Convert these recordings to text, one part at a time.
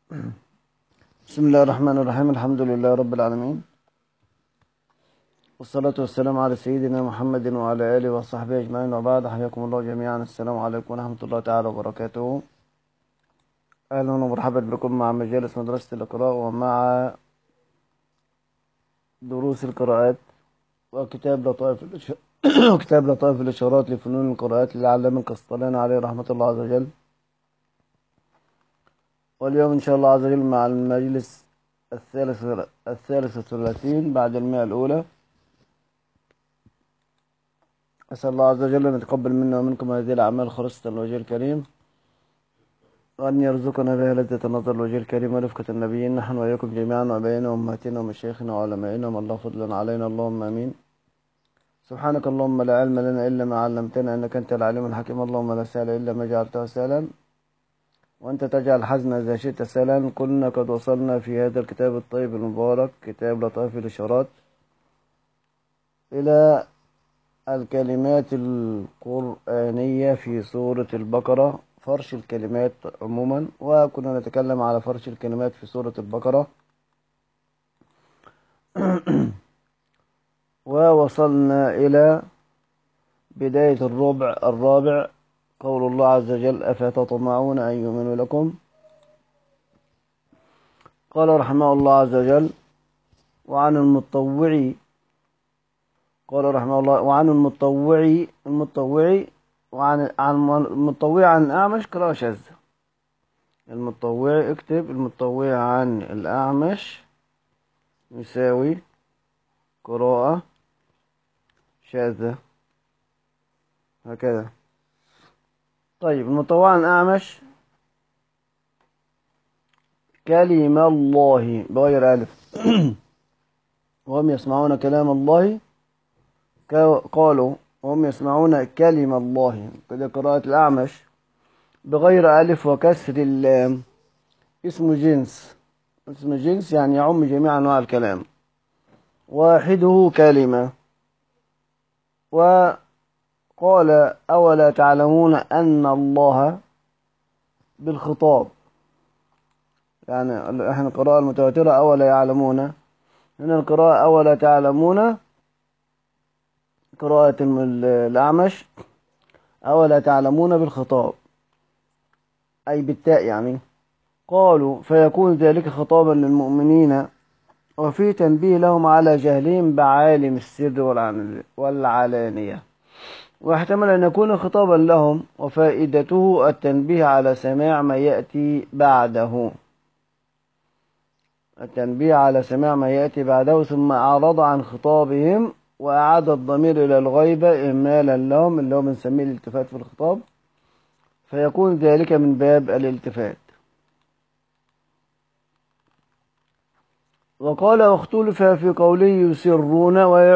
بسم الله الرحمن الرحيم. الحمد لله رب العالمين، والصلاة والسلام على سيدنا محمد وعلى آله وصحبه أجمعين، وبعد. حياكم الله جميعا. السلام عليكم ورحمة الله تعالى وبركاته. أهلا ومرحبا بكم مع مجالس مدرسة الإقراء ومع دروس القراءات وكتاب وكتاب لطائف الإشارات لفنون القراءات للعلامة القسطلاني عليه رحمة الله عز وجل. واليوم إن شاء الله عز وجل مع المجلس الثالث والثلاثين بعد المئة الأولى. أسأل الله عز وجل أن يتقبل منا ومنكم هذه الأعمال خالصة لوجه الكريم، وأن يرزقنا بها لذة النظر لوجه الكريم ورفقة النبيين، نحن وإياكم جميعا وأبائنا وأمهاتنا ومشايخنا وعلمائنا ومن الله فضلا علينا، اللهم آمين. سبحانك اللهم لا علم لنا إلا ما علمتنا إنك أنت العليم الحكيم. اللهم لا سهل إلا ما جعلته سهلا وأنت تجعل الحزن إذا شئت سهلا. كنا قد وصلنا في هذا الكتاب الطيب المبارك، كتاب لطائف الإشارات، إلى الكلمات القرآنية في سورة البقرة، فرش الكلمات عموما، وكنا نتكلم على فرش الكلمات في سورة البقرة. ووصلنا إلى بداية الرابع، قول الله عز وجل: أفتطمعون أن يؤمنوا لكم. قال رحمه الله عز وجل: وعن المتطوع قال رحمه الله وعن المتطوع عن الأعمش قراءة شاذة. المتطوع، اكتب المتطوع عن الأعمش يساوي قراءة شاذة، هكذا. طيب، المتطوع عن الأعمش: كلمة الله بغير ألف وهم يسمعون كلام الله. قالوا وهم يسمعون كلمة الله، كده قراءة الأعمش بغير ألف وكسر اللام. اسم جنس يعني يعم جميع أنواع الكلام، واحده كلمة. وقال: أولا تعلمون أن الله بالخطاب، يعني احنا القراءة المتواترة أولا يعلمون، هنا القراءة أولا تعلمون. قراءة الأعمش: أولا تعلمون بالخطاب، أي بالتاء يعني. قالوا: فيكون ذلك خطابا للمؤمنين، وفي تنبيه لهم على جهلهم بعالم السر والعلانية، واحتمل أن يكون خطابا لهم، وفائدته التنبيه على سماع ما يأتي بعده، ثم أعرض عن خطابهم وأعاد الضمير إلى الغيبة إهمالا لهم، اللي هو بنسميه الالتفات في الخطاب، فيكون ذلك من باب الالتفات. وقال: واختلف في قوله يسرون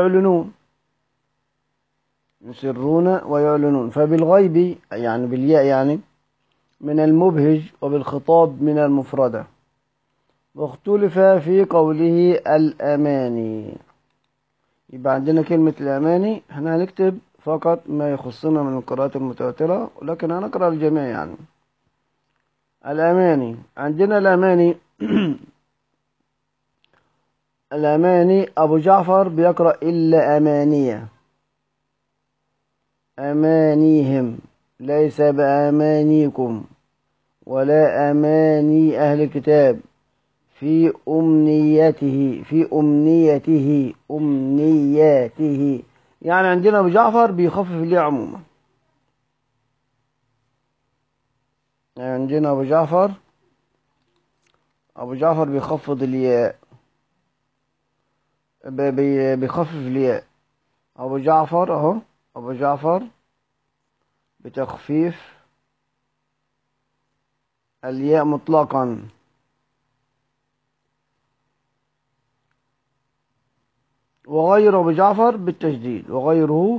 ويعلنون، فبالغيب يعني بالياء يعني من المبهج، وبالخطاب من المفردة. واختلف في قوله الأماني. يبقى عندنا كلمة الأماني، احنا هنكتب فقط ما يخصنا من القراءات المتواترة، ولكن هنقرأ الجميع يعني. الأماني، عندنا الأماني الأماني أبو جعفر بيقرأ إلا أمانية، أمانيهم ليس بأمانيكم ولا أماني أهل الكتاب في أمنيته. يعني عندنا أبو جعفر بيخفف الياء عموما، يعني عندنا أبو جعفر بيخفض الياء، بيخفف الياء. أبو جعفر بتخفيف الياء مطلقا. وغير أبو جعفر بالتشديد، وغيره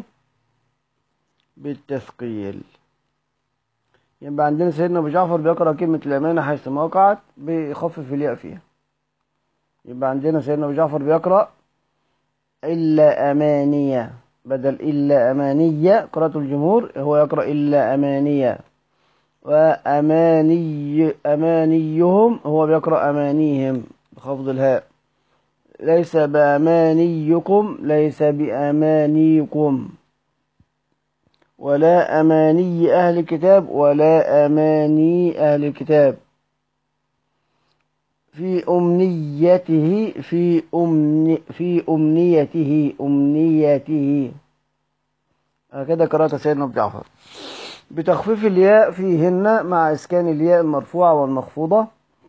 بالتثقيل. يبقى عندنا سيدنا أبو جعفر بيقرأ كلمة الأمانة حيث ما وقعت بيخفف الياء فيها. يبقى عندنا سيدنا أبو جعفر بيقرأ إلا أمانية بدل إلا أمانية. قراءة الجمهور هو يقرأ إلا أمانية، أمانيهم، هو بيقرأ أمانيهم بخفض الهاء. ليس بأمانيكم، ليس بأمانيكم. ولا أماني أهل الكتاب، ولا أماني أهل الكتاب. في أمنيته، في أمنيته. هكذا قراءة سيدنا أبو جعفر، بتخفيف الياء فيهن مع إسكان الياء المرفوعة والمخفوضة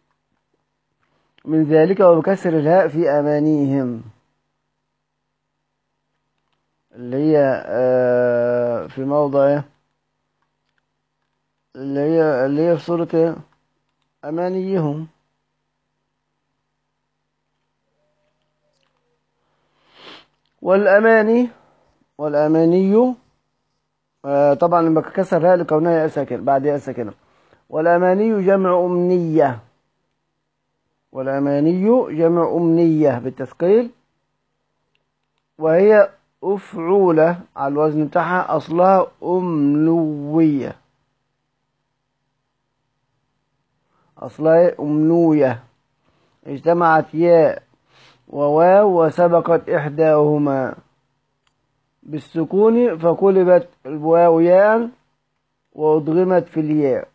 من ذلك، وبكسر الهاء في أمانيهم، اللي هي في موضع، اللي هي في سورة أمانيهم. والأماني طبعا لما كسر الهاء لكونها ياء ساكنة بعد ياء ساكنة. والأماني جمع أمنية، والأماني جمع أمنية بالتثقيل، وهي أفعولة على الوزن بتاعها، أصلها أمنوية، أصلها أمنوية. اجتمعت ياء وواو وسبقت إحداهما بالسكون، فقلبت الواو ياء وأدغمت في الياء،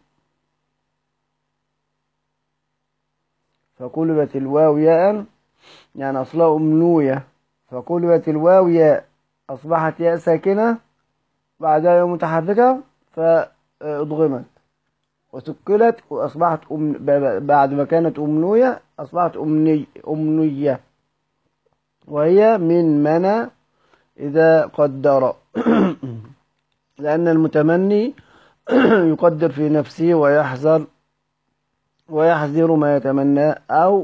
فقلبت الواو ياء، يعني أصلها أمنوية، فقلبت الواو ياء، أصبحت ياء ساكنة بعدها ياء متحركة فأدغمت وسكلت، وأصبحت بعد ما كانت أمنوية أصبحت أمنية، وهي من منى إذا قدر. لأن المتمني يقدر في نفسه ويحذر ما يتمنى، أو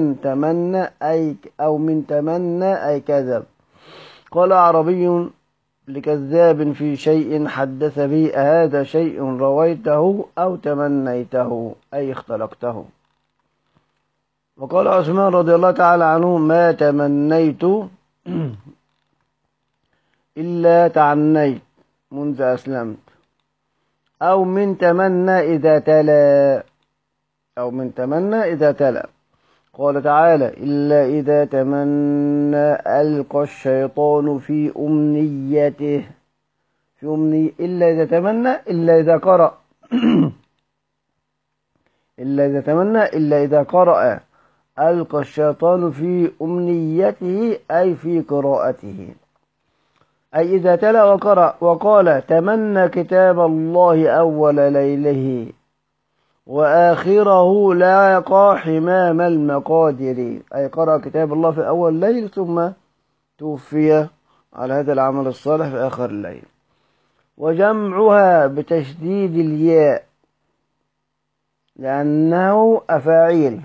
من تمنى أي كذب. قال أعربي لكذاب في شيء حدث به: هذا شيء رويته أو تمنيته، أي اختلقته. وقال عثمان رضي الله تعالى عنه: ما تمنيت إلا تعنيت منذ أسلمت. أو من تمنى إذا تلا، قال تعالى: إلا إذا تمنى ألقى الشيطان في أمنيته. إلا إذا تمنى، إلا إذا قرأ إلا إذا قرأ ألقى الشيطان في أمنيته، أي في قراءته، أي إذا تلا وقرأ. وقال: تمنى كتاب الله أول ليله وآخره لاقى حمام المقادر، أي قرأ كتاب الله في أول الليل ثم توفي على هذا العمل الصالح في آخر الليل. وجمعها بتشديد الياء لأنه أفاعيل،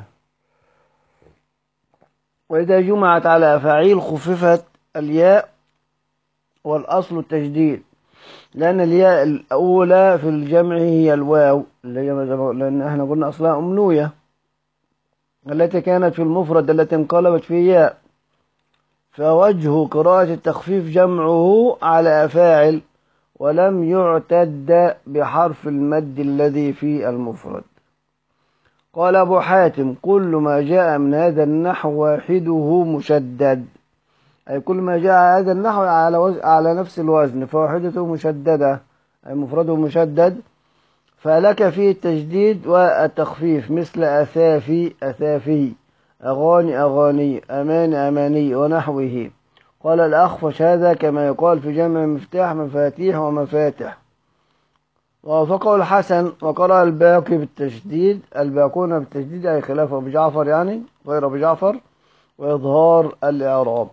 وإذا جمعت على أفاعيل خففت الياء، والأصل التشديد، لأن الياء الأولى في الجمع هي الواو، لأن احنا قلنا أصلها أمنوية، التي كانت في المفرد التي انقلبت في ياء، فوجه قراءة التخفيف جمعه على أفاعل، ولم يعتد بحرف المد الذي في المفرد. قال أبو حاتم: كل ما جاء من هذا النحو واحده مشدد، أي كل ما جاء هذا النحو على نفس الوزن فواحدته مشددة، أي مفرده مشدد، فلك فيه التجديد والتخفيف، مثل أثافي، أغاني، أماني ونحوه. قال الأخفش: هذا كما يقال في جمع مفتاح مفاتيح ومفاتح. ووافقه الحسن، وقرأ الباقون بالتشديد، أي خلاف أبو جعفر، يعني غير أبو جعفر، وإظهار الإعراب.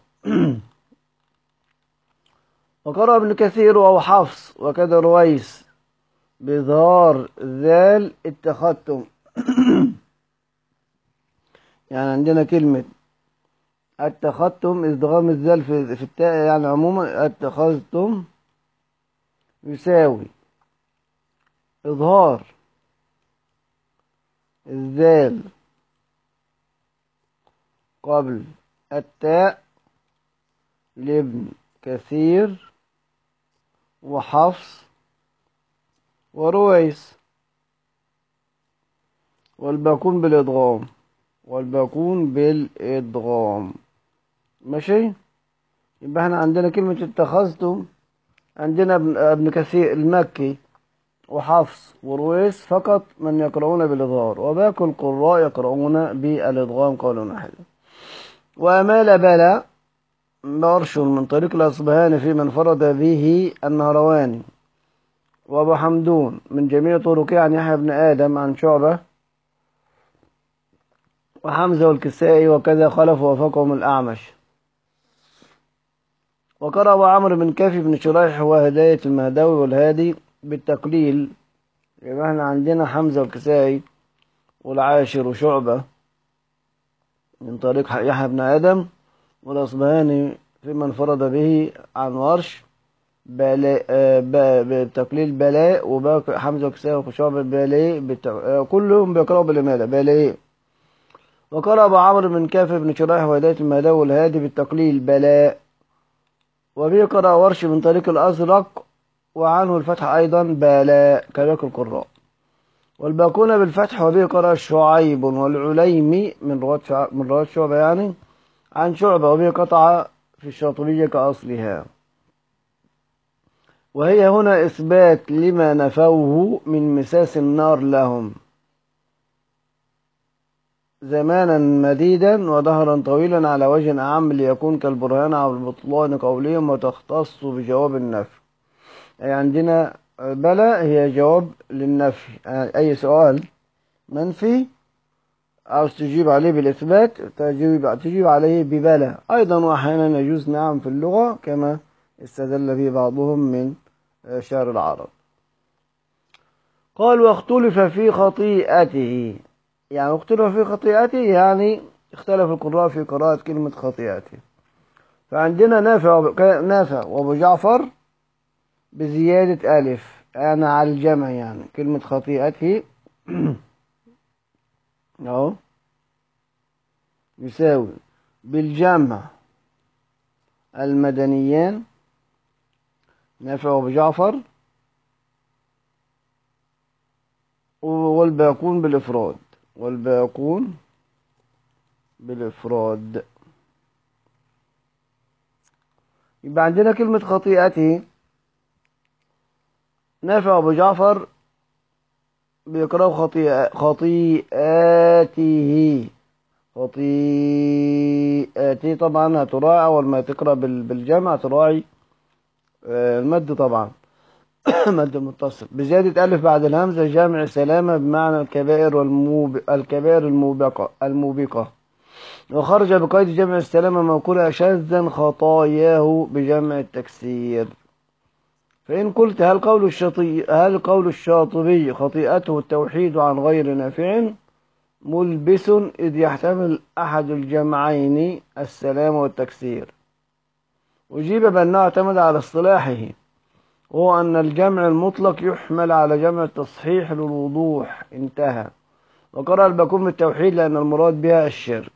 وقرأ ابن كثير وهو حفص وكذا رويس بإظهار ذال اتخذتم. يعني عندنا كلمة اتخذتم ادغام الذال في التاء، يعني عموما اتخذتم يساوي إظهار الذال قبل التاء لابن كثير وحفص ورويس. والباقون بالإدغام. والباقون بالإدغام. ماشي. يبقى احنا عندنا كلمة اتخذتم، عندنا ابن كثير المكي وحفص ورويس فقط من يقرؤون بالإظهار، وباقي القراء يقرؤون بالإدغام قولا واحدا. وأمال بلى ورش من طريق الأصبهاني في من فرد به النهرواني، وأبو حمدون من جميع طرقه عن يحيى بن آدم عن شعبة وحمزة والكسائي، وكذا خلف ووافقهم الأعمش. وقرأ أبو عمرو بن كافي بن شريح وهداية المهدوي والهادي بالتقليل. يبقى احنا عندنا حمزة والكسائي والعاشر وشعبة من طريق يحيى بن آدم، والأصبهاني في من فرد به عن ورش بلاء بالتقليل بلاء، وباقي حمزة وكسائي وشعبة بالاء كلهم بيقرأوا بالإمالة بالاء. وقرأ أبو عمرو بن كافي بن شريح وهداية المهدوي والهادي بالتقليل بلاء، وبه قرأ ورش من طريق الأزرق وعنه الفتح أيضا بالاء كباقي القراء. والباقون بالفتح، وبه قرأ شعيب والعليمي من رواة شعبة يعني عن شعبة، وبه قطع في الشاطبية كأصلها. وهي هنا إثبات لما نفوه من مساس النار لهم زمانا مديدا ودهرا طويلا على وجه أعم، ليكون كالبرهان على بطلان قولهم وتختص بجواب النفي. أي عندنا بلى هي جواب للنفي، أي سؤال منفي عاوز تجيب عليه بالإثبات تجيب عليه ببلى أيضا. وأحيانا يجوز نعم في اللغة كما استدل به بعضهم من شعر العرب. قال واختلف في خطيئته، يعني اختلف في خطيئته يعني اختلف القراء في قراءة كلمة خطيئته. فعندنا نافع وابو جعفر بزيادة ألف يعني على الجمع، يعني كلمة خطيئته اهو يساوي بالجمع المدنيان نافع وابو جعفر، والباقون بالإفراد. والباقون بالإفراد. يبقى عندنا كلمة خطيئته نافع وابو جعفر بيقرأوا خطيئاته. خطيئاته طبعا هتراعي أول ما تقرأ بالجمع تراعي المد طبعا مد متصل بزيادة ألف بعد الهمزة جامع سلامة بمعنى الكبائر الكبائر الموبقة. وخرج بقيد جمع السلامة موكولة شاذا خطاياه بجمع التكسير. فإن قلت هل قول الشاطبي خطيئته التوحيد عن غير نافع ملبس، إذ يحتمل أحد الجمعين السلام والتكسير. أجيب بأنه اعتمد على اصطلاحه، وهو أن الجمع المطلق يحمل على جمع التصحيح للوضوح. انتهى. وقرأ الباقون بالتوحيد لأن المراد بها الشرك،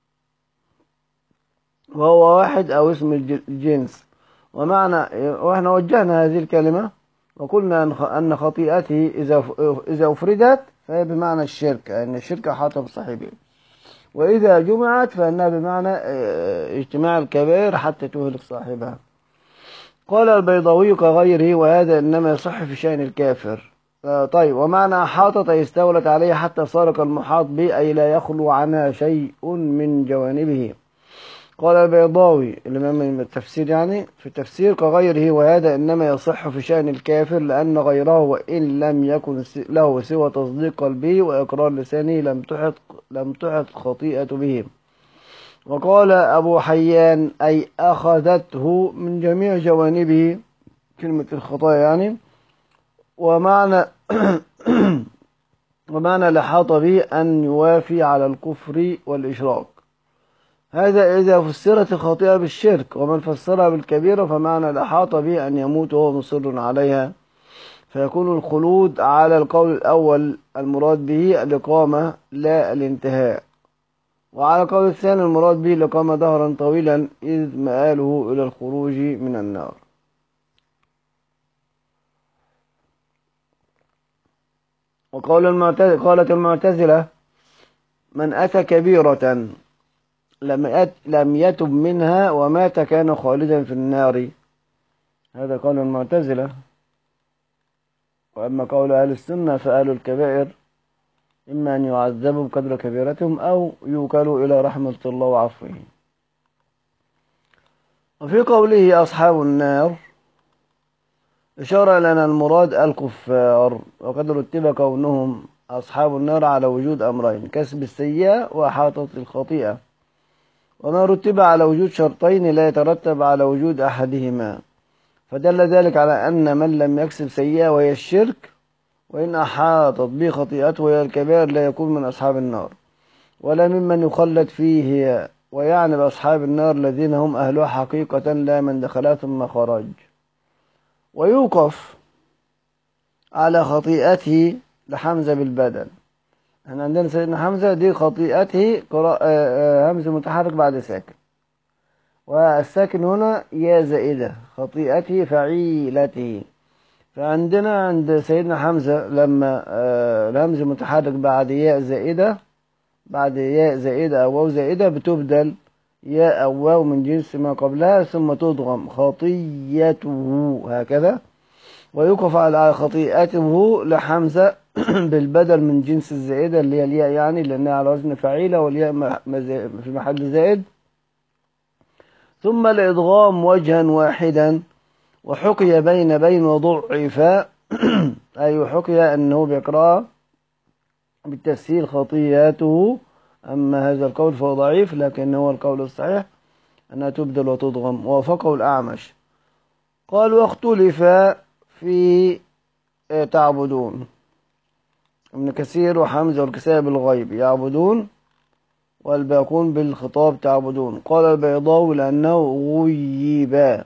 وهو واحد أو اسم الجنس. وإحنا وجهنا هذه الكلمة وقلنا أن خطيئته إذا أفردت فهي بمعنى الشرك، أن الشرك أحاط بصاحبه، وإذا جمعت فإنها بمعنى اجتماع الكبائر حتى تهلك صاحبها. قال البيضاوي كغيره وهذا إنما يصح في شأن الكافر. طيب ومعنى أحاطت أي استولت عليه حتى صار كالمحاط به، أي لا يخلو عنها شيء من جوانبه. قال البيضاوي الإمام التفسير يعني في التفسير كغيره وهذا إنما يصح في شأن الكافر، لأن غيره وإن لم يكن له سوى تصديق قلبه وإقرار لسانه لم تحط خطيئة به. وقال أبو حيان أي أخذته من جميع جوانبه كلمة الخطايا يعني. ومعنى ومعنى لحاط به أن يوافي على الكفر والإشراك. هذا إذا فسرت الخطيئة بالشرك، ومن فسرها بالكبيرة فمعنى الأحاط به أن يموت وهو مصر عليها، فيكون الخلود على القول الأول المراد به الإقامة لا الانتهاء، وعلى القول الثاني المراد به الإقامة دهرا طويلا إذ مآله إلى الخروج من النار. قالت المعتزلة من أتى كبيرة لم يتب منها ومات كان خالدا في النار. هذا قول المعتزلة. وأما قول أهل السنة فأهل الكبائر إما أن يعذبوا بقدر كبيرتهم أو يوكلوا إلى رحمة الله وعفوه. وفي قوله أصحاب النار إشارة لنا المراد الكفار، وقد رتب كونهم أصحاب النار على وجود أمرين: كسب السيئة وإحاطة الخطيئة. وما رتب على وجود شرطين لا يترتب على وجود أحدهما، فدل ذلك على أن من لم يكسب سيئة وهي الشرك، وإن أحاطت به خطيئته وهي الكبائر، لا يكون من أصحاب النار ولا ممن يخلد فيه. ويعني بأصحاب النار الذين هم أهلها حقيقة لا من دخلها ثم خرج. ويوقف على خطيئته لحمزة بالبدل. احنا عندنا سيدنا حمزة دي خطيئته همز متحرك بعد ساكن، والساكن هنا يا زائدة، خطيئته فعيلته. فعندنا عند سيدنا حمزة لما الهمز متحرك بعد ياء زائدة، أو واو زائدة، بتبدل ياء أو واو من جنس ما قبلها ثم تضغم خطيته هكذا. ويوقف على خطيئته لحمزة بالبدل من جنس الزائدة اللي هي الياء، يعني لأنها على وزن فعيلة والياء في محل زائد. ثم الإدغام وجها واحدا. وحكي بين وضعف أي حكي أنه بيقرأ بالتسهيل خطيئته، أما هذا القول فهو ضعيف، لكن هو القول الصحيح أنها تبدل وتضغم. ووافقه الأعمش. قال واختلف في تعبدون. ابن كثير وحمزة والكسائي بالغيب يعبدون، والباقون بالخطاب تعبدون. قال البيضاوي لأنه غيبا.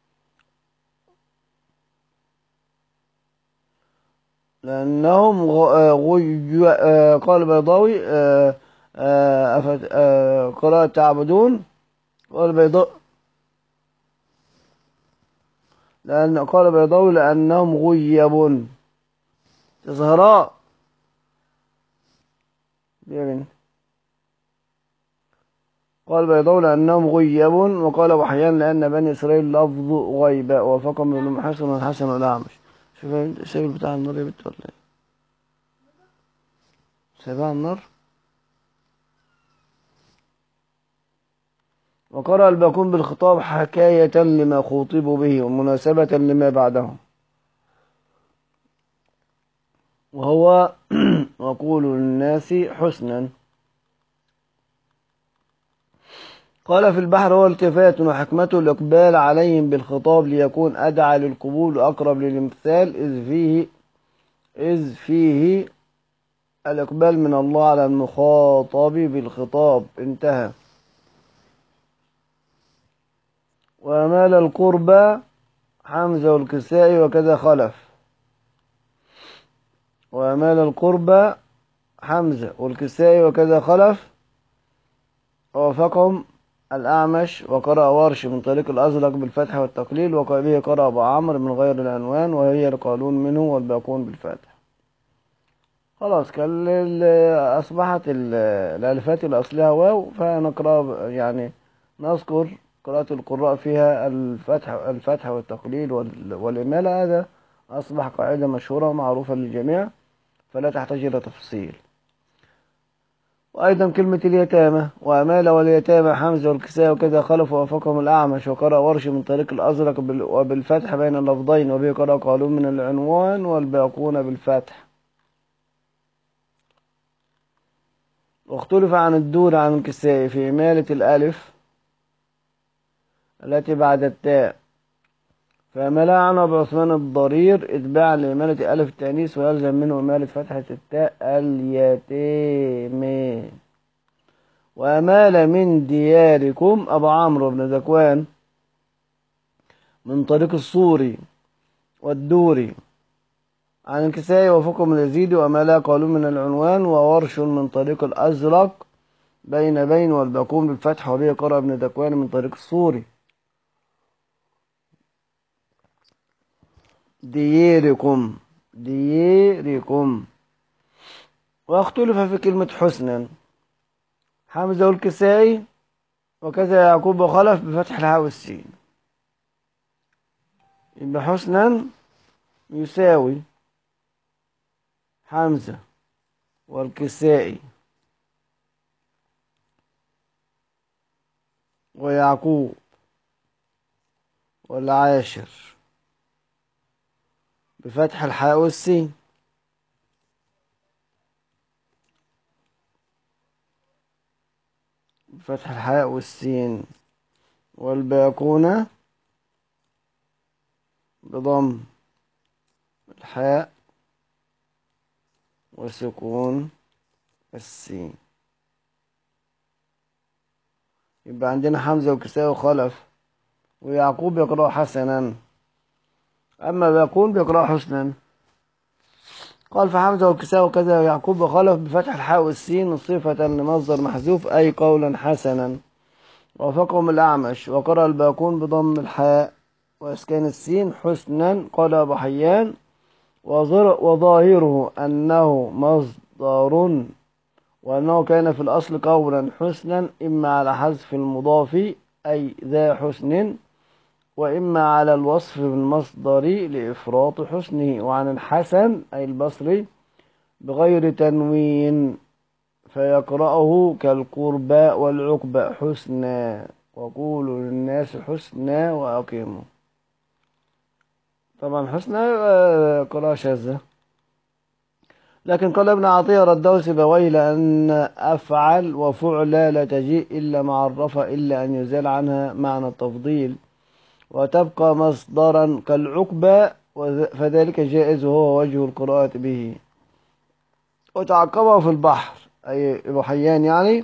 لأنهم قال البيضاوي قراءة تعبدون. قال البيضاوي لأنهم غيبون. زهراء قال البيضاوي لأنهم غيبون. وقال وحيان لأن بني إسرائيل لفظ غيباء. وفقهم ابن محسن والحسن والأعمش. شوف الشكل بتاع النار يا بنت ولا ايه؟ سايبها النار. وقرأ الباقون بالخطاب حكاية لما خوطبوا به ومناسبة لما بعده، وهو وقولوا للناس حسنا. قال في البحر هو التفات وحكمته الإقبال عليهم بالخطاب ليكون أدعى للقبول وأقرب للامتثال، إذ فيه الإقبال من الله على المخاطب بالخطاب. انتهى. ومال القربى حمزة والكسائي وكذا خلف. ومال القربى حمزة والكسائي وكذا خلف. ووافقهم الأعمش. وقرأ ورش من طريق الأزرق بالفتح والتقليل، وقبله قرأ أبو عمرو من غير العنوان وهي القالون منه والباقون بالفتح. خلاص أصبحت الألفات الأصلها واو، فنقرأ يعني نذكر قراءة القراء فيها الفتح والتقليل والإمالة. هذا أصبح قاعدة مشهورة ومعروفة للجميع فلا تحتاج إلى تفصيل. وأيضا كلمة اليتامى وأمال واليتامى حمزة والكسائي وكذا خلف. ووافقهم الأعمش. وقرأ ورش من طريق الأزرق وبالفتح بين اللفظين، وبه قرأ قالون من العنوان والباقون بالفتح. واختلف عن الدور عن الكسائي في إمالة الألف التي بعد التاء، فأملها عنه أبو عثمان الضرير إتباعا لإمالة ألف التأنيث، ويلزم منه إمالة فتحة التاء اليتيم. وأمال من دياركم أبو عمرو بن ذكوان من طريق الصوري والدوري عن الكسائي وفقهم اليزيدي. وأمالها قالوا من العنوان وورش من طريق الأزرق بين والباقون بالفتح، وبه قرأ ابن ذكوان من طريق الصوري. دياركم واختلف في كلمة حسنا. حمزة والكسائي وكذا يعقوب وخلف بفتح الهاء والسين. يبقى حسنا يساوي حمزة والكسائي ويعقوب والعاشر بفتح الحاء والسين. بفتح الحاء والسين. والباقون بضم الحاء وسكون السين. يبقى عندنا حمزة وكساء وخلف ويعقوب يقرأ حسنا، أما باقون بيقرأ حسنا. قال فحمزة والكساء وكذا ويعقوب وخلف بفتح الحاء والسين صفة لمصدر محذوف أي قولا حسنا. وافقهم الأعمش وقرأ الباقون بضم الحاء وإسكان السين حسنا. قال أبو حيان وظاهره أنه مصدر وأنه كان في الأصل قولا حسنا إما على حذف المضاف أي ذا حسن وإما على الوصف بالمصدر لإفراط حسنه. وعن الحسن أي البصري بغير تنوين فيقرأه كالقربى والعقبى حسنا وقولوا للناس حسنا وأقيموا. طبعا حسنا قراءة شاذة، لكن قال ابن عطية رده سيبويه لأن أفعل وفعل لا تجيء إلا معرفة إلا أن يزال عنها معنى التفضيل وتبقى مصدرا كالعقبة فذلك جائز وهو وجه القراءة به. وتعقبه في البحر أي ابو حيان يعني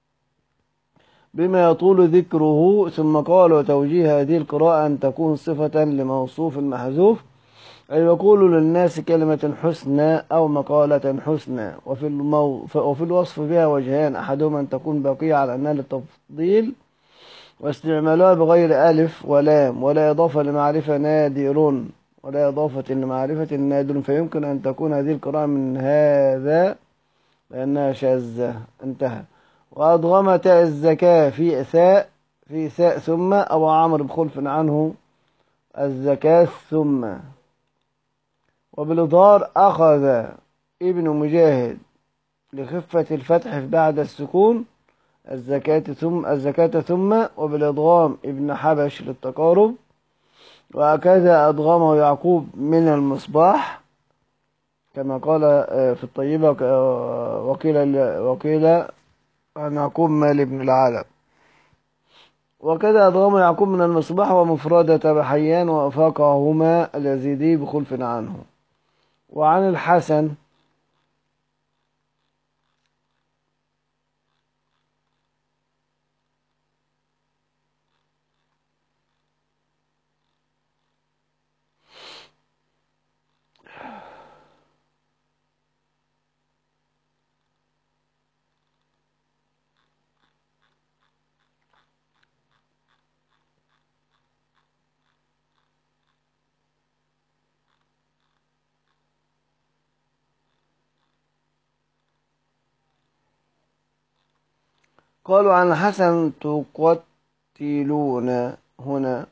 بما يطول ذكره ثم قال وتوجيه هذه القراءة أن تكون صفة لموصوف محذوف أي يقول للناس كلمة حسنى أو مقالة حسنى. وفي الوصف بها وجهان أحدهما أن تكون باقية على أنها للتفضيل واستعمالها بغير ألف ولام ولا إضافة لمعرفة نادر ولا إضافة لمعرفة نادر فيمكن أن تكون هذه القراءة من هذا لأنها شاذة. انتهى. وأضغم تاء الزكاة في ثاء ثم أبو عمرو بخلف عنه الزكاة ثم. وبالإظهار أخذ ابن مجاهد لخفة الفتح بعد السكون الزكاة ثم. وبالإضغام ابن حبش للتقارب. وهكذا أضغمه يعقوب من المصباح كما قال في الطيبة وقيل عن يعقوب مال بن العالم. وكذا أضغم يعقوب من المصباح ومفردة بحيان وأفاقهما اليزيدي بخلف عنه. وعن الحسن قالوا عن الحسن تقتلون هنا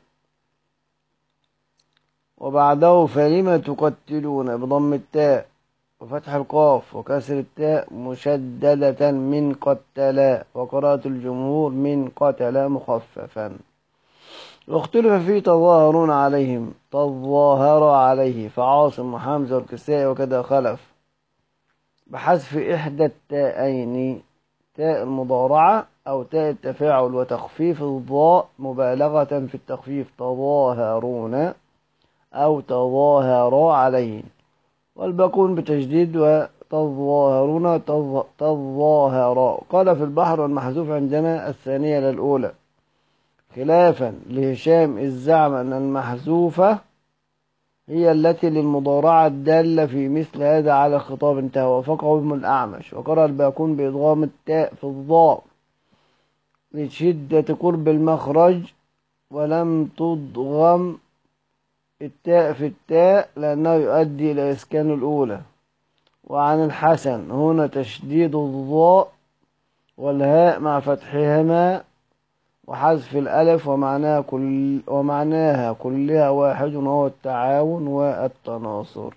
وبعده فلم تقتلون بضم التاء وفتح القاف وكسر التاء مشددة من قتلا وقراءة الجمهور من قتلا مخففا. واختلف في تظاهرون عليهم تظاهر عليه فعاصم وحمزة والكسائي وكذا خلف بحذف إحدى التاءين تاء المضارعة أو تاء التفاعل وتخفيف الضاء مبالغة في التخفيف تظاهرون أو تظاهر عليه. والباقون بتجديد وتظاهرون تظاهر. قال في البحر والمحذوف عندنا الثانية للأولى خلافا لهشام إذ زعم أن المحذوفة هي التي للمضارعة الدالة في مثل هذا على الخطاب. انتهى. وفقه ابن الأعمش وقرأ الباقون بإدغام التاء في الضاء لشدة قرب المخرج ولم تضغم التاء في التاء لأنه يؤدي إلى إسكان الأولى. وعن الحسن هنا تشديد الضاء والهاء مع فتحهما وحذف الألف ومعناها كلها واحد وهو التعاون والتناصر.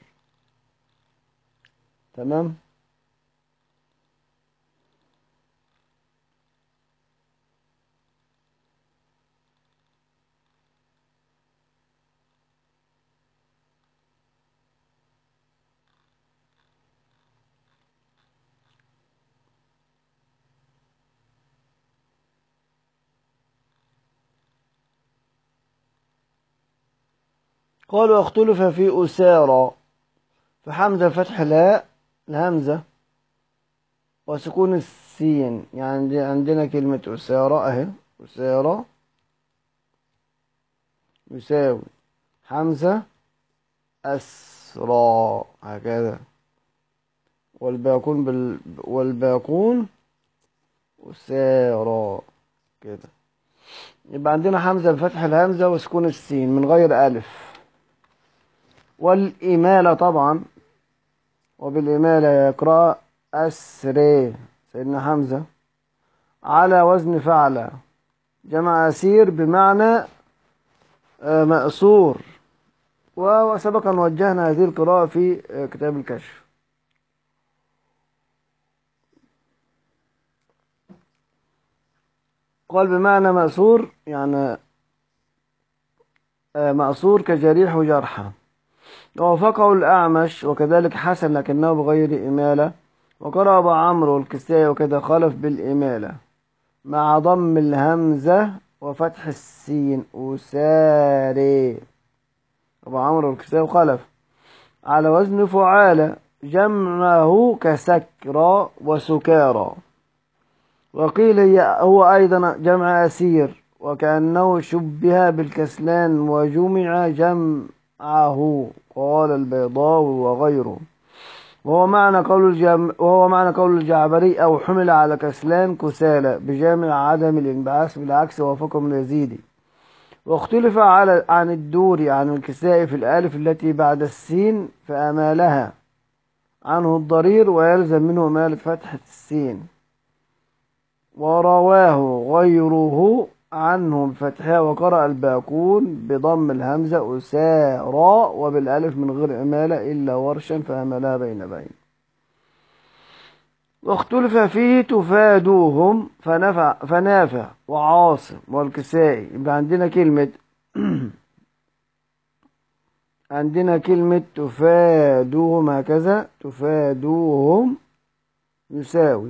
تمام. قالوا اختلف في أسارى فحمزة فتح لا الهمزة وسكون السين. يعني عندنا كلمة أسارى أهي، أسارى يساوي حمزة أسرى هكذا، والباقون أسارى كده. يبقى عندنا حمزة بفتح الهمزة وسكون السين من غير ألف. والإمالة طبعا، وبالإمالة يقرأ أسري سيدنا حمزة على وزن فعل، جمع أسير بمعنى مأسور. وسبق أن وجهنا هذه القراءة في كتاب الكشف. قال بمعنى مأسور يعني مأسور كجريح وجرحى. ووافقه الأعمش وكذلك حسن لكنه بغير إمالة. وقرأ أبو عمرو الكسائي وكذا خلف بالإمالة مع ضم الهمزة وفتح السين أساري. أبو عمرو الكسائي وخلف على وزن فعالة جمعه كسكرى وسكارى. وقيل هو أيضا جمع أسير وكأنه شبه بالكسلان وجمع جمعه، قال البيضاوي وغيره. وهو معنى قول الجعبري أو حمل على كسلان كسالى بجامع عدم الانبعاث، بالعكس وافقه من يزيدي. واختلف عن الدوري عن الكسائي في الألف التي بعد السين فأمالها عنه الضرير ويلزم منه إمالة فتحة السين. ورواه غيره عنه بفتحها. وقرأ الباقون بضم الهمزة أسارى وبالألف من غير إمالة إلا ورشا فأملها بين بين. واختلف فيه تفادوهم فنافع وعاصم والكسائي. يبقى عندنا كلمة تفادوهم هكذا، تفادوهم يساوي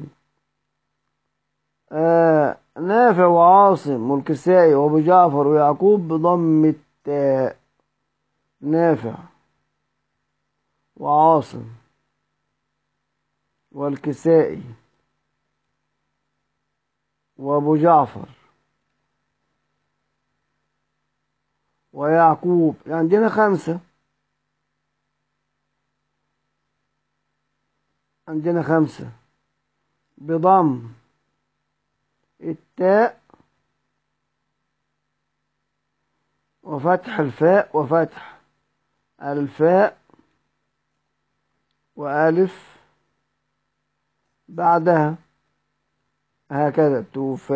نافع وعاصم والكسائي وابو جعفر ويعقوب بضم التاء. نافع وعاصم والكسائي وابو جعفر ويعقوب. عندنا 5، عندنا 5 بضم التاء وفتح الفاء وفتح الفاء وألف بعدها هكذا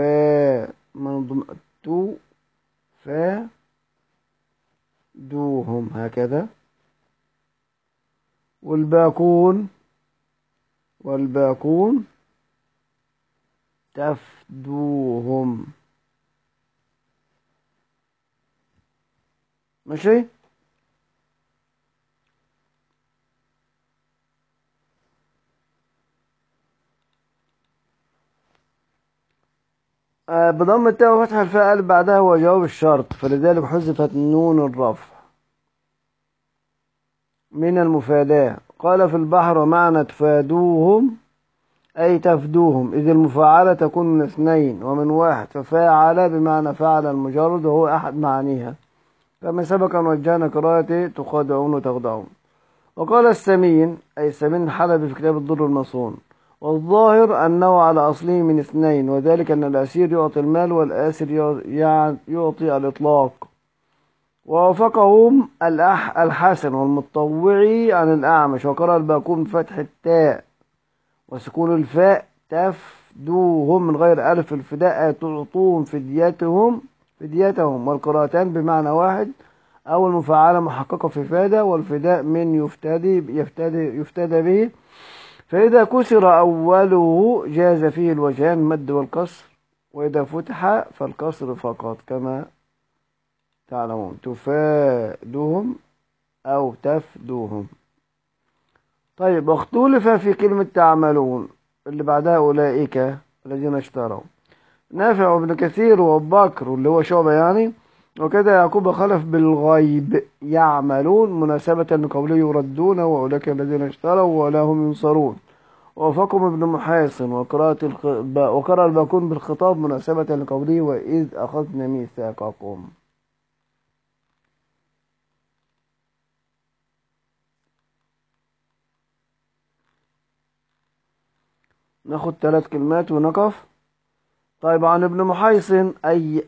تفادوهم هكذا. والباقون تفدوهم. ماشي. بضم التاء وفتح الفاء ألف بعدها هو جواب الشرط، فلذلك حذفت نون الرفع من المفاداة. قال في البحر ومعنى تفادوهم أي تفدوهم، إذ المفاعلة تكون من 2 ومن 1، ففاعل بمعنى فعل المجرد وهو أحد معانيها، كما سبق أن وجهنا قراءته تخادعون وتخدعون. وقال السمين أي السمين الحلبي في كتاب الضر المصون، والظاهر أنه على أصله من 2، وذلك أن الأسير يعطي المال والآسر يعطي الإطلاق، ووافقهم الحسن والمطوعي عن الأعمش، وقرأ الباقون بفتح التاء وسكون الفاء تفدوهم من غير ألف الفداء، تعطوهم فديتهم، والقراءتان بمعنى واحد، أو المفاعلة محققة في فادة، والفداء من يفتدى به. فإذا كسر أوله جاز فيه الوجهان المد والكسر، وإذا فتح فالكسر فقط كما تعلمون، تفادوهم أو تفدوهم. طيب، واختلف في كلمة تعملون اللي بعدها أولئك الذين اشتروا. نافع وابن كثير وابو بكر اللي هو شعبة يعني، وكذا يعقوب خلف بالغيب يعملون مناسبة لقوله يردون، وأولئك الذين اشتروا ولا هم ينصرون. ووافقهم ابن محاصن وقرأ الباقون بالخطاب مناسبة لقوله وإذ أخذنا ميثاقكم. ناخد 3 كلمات ونقف. طيب، عن ابن محيصن أي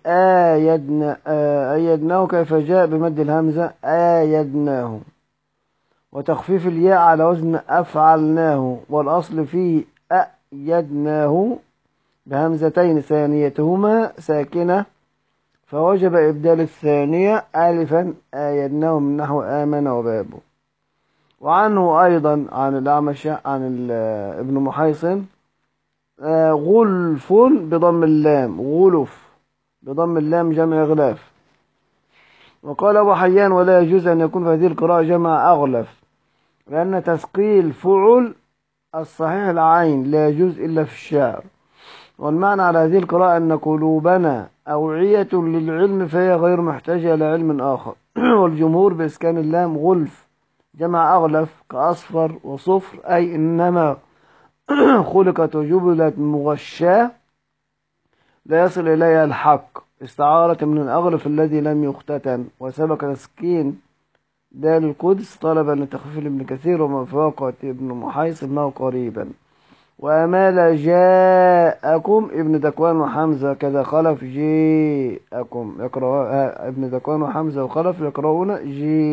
أيدناه كيف جاء بمد الهمزة أيدناه، وتخفيف الياء على وزن أفعلناه، والأصل فيه أيدناه بهمزتين ثانيتهما ساكنة، فوجب إبدال الثانية ألفا أيدناه من نحو آمن وبابه. وعنه أيضا عن الأعمش عن ابن محيصن غلف بضم اللام، غلف بضم اللام جمع غلاف. وقال أبو حيان ولا يجوز أن يكون في هذه القراءة جمع أغلف، لأن تثقيل فعل الصحيح العين لا يجوز إلا في الشعر. والمعنى على هذه القراءة أن قلوبنا أوعية للعلم فهي غير محتاجة إلى علم آخر. والجمهور بإسكان اللام غلف جمع أغلف كأصفر وصفر، أي إنما خلقت وجبلت مغشاة لا يصل إليها الحق، استعارة من الأغلف الذي لم يختتن. وسبق تسكين دال القدس طلبا لتخفيف ابن كثير وموافقة ابن محيص انه قريبا. وأمال جاءكم ابن ذكوان وحمزة كذا خلف جيءكم يقرأ، ابن ذكوان وحمزة وخلف يقرؤون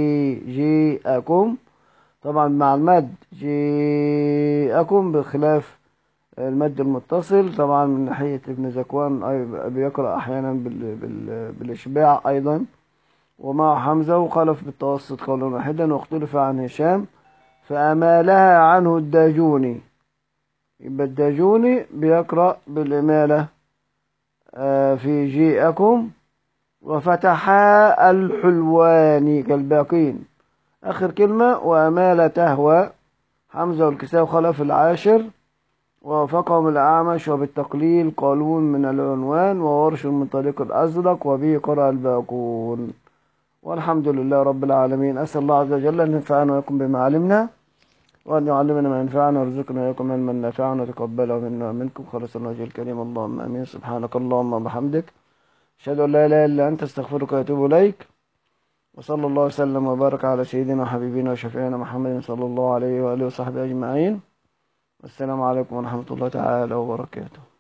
جيءكم طبعا مع المد جيءكم، بخلاف المد المتصل طبعا من ناحية ابن ذكوان بيقرأ أحيانا بالإشباع أيضا، ومع حمزة وخلف بالتوسط قولا واحدا. واختلف عن هشام فأمالها عنه الداجوني، يبقى الداجوني بيقرأ بالإمالة في جيءكم. وفتحا الحلواني كالباقين آخر كلمة. وأمال تهوى حمزة والكساء وخلف العاشر، ووافقهم الأعمش وبالتقليل قالون من العنوان، وورش من طريق الأزرق، وبه قرأ الباقون. والحمد لله رب العالمين. أسأل الله عز وجل أن ينفعنا ويكون بما علمنا، وأن يعلمنا ما ينفعنا، ويرزقنا ويكون علما نافعا، وتقبله منا ومنكم خالص الوجه الكريم. اللهم آمين. سبحانك اللهم وبحمدك أشهد أن لا إله إلا أنت أستغفرك وأتوب إليك. وصلى الله وسلم وبارك على سيدنا وحبيبنا وشفيعنا محمد صلى الله عليه وآله وصحبه أجمعين. والسلام عليكم ورحمة الله تعالى وبركاته.